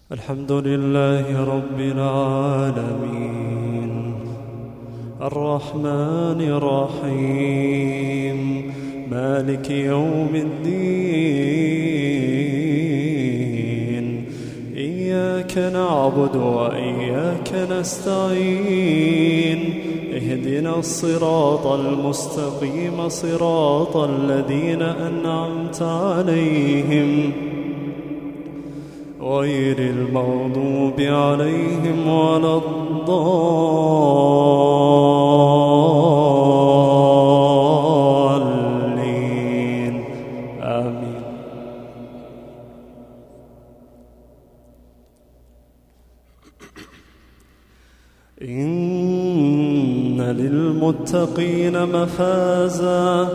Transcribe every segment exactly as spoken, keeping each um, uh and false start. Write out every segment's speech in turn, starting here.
الحمد لله رب العالمين الرحمن الرحيم مالك يوم الدين إياك نعبد وإياك نستعين اهدنا الصراط المستقيم صراط الذين أنعمت عليهم غير المغضوب عليهم ولا الضالين آمين. إن للمتقين مفازا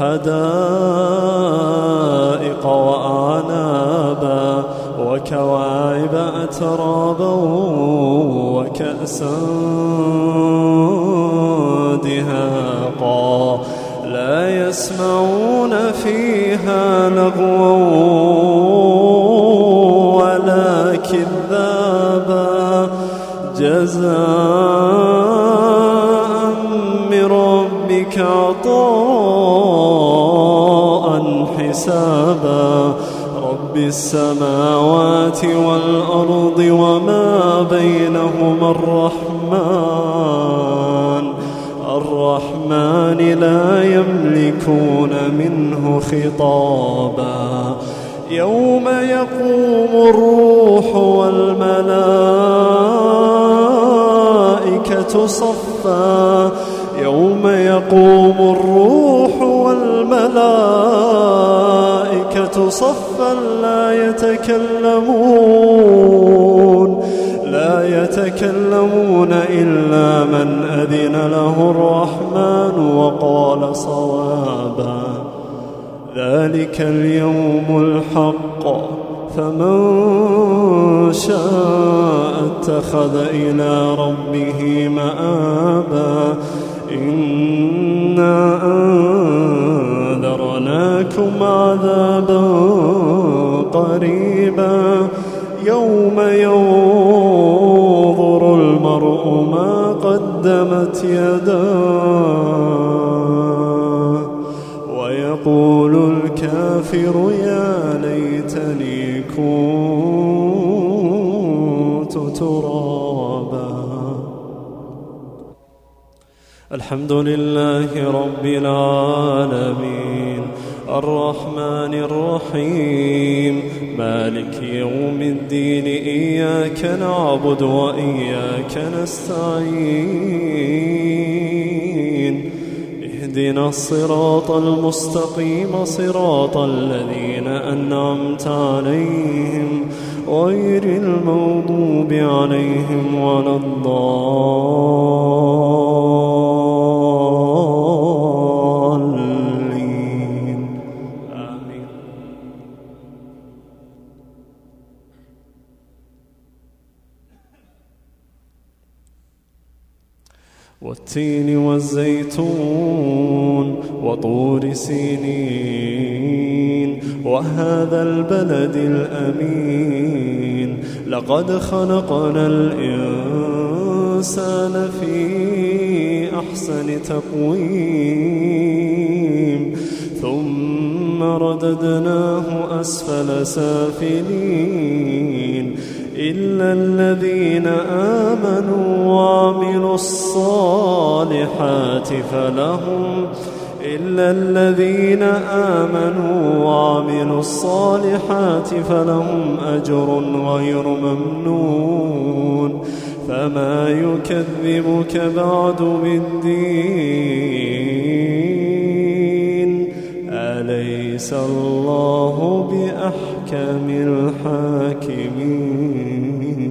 حدائق وأعنابا وكواعب أترابا وكأسا دهاقا لا يسمعون فيها لغوا ولا كذابا جزاء من ربك عطاء حسابا رب السماوات والأرض وما بينهما الرحمن الرحمن لا يملكون منه خطابا يوم يقوم الروح والملائكة صفا يوم يقوم الروح والملائكة صفا لا يتكلمون لا يتكلمون إلا من أذن له الرحمن وقال صوابا ذلك اليوم الحق فمن شاء اتخذ إلى ربه مآبا إنا أنذرناكم عذابا قريبا يوم ينظر المرء ما قدمت يداه ويقول الكافر يا ليتني كنت ترابا. الحمد لله رب العالمين الرحمن الرحيم مالك يوم الدين إياك نعبد وإياك نستعين اهدنا الصراط المستقيم صراط الذين أنعمت عليهم غير المغضوب عليهم ولا الضالين آمين. والتين والزيتون وطور سينين وهذا البلد الأمين لقد خلقنا الإنسان في أحسن تقويم ثم رددناه أسفل سافلين إلا الذين آمنوا وعملوا الصالحات فلهم إلا الذين آمنوا وعملوا الصالحات فلهم أجر غير ممنون فما يكذبك بعد بالدين أليس الله بأحكم الحاكمين.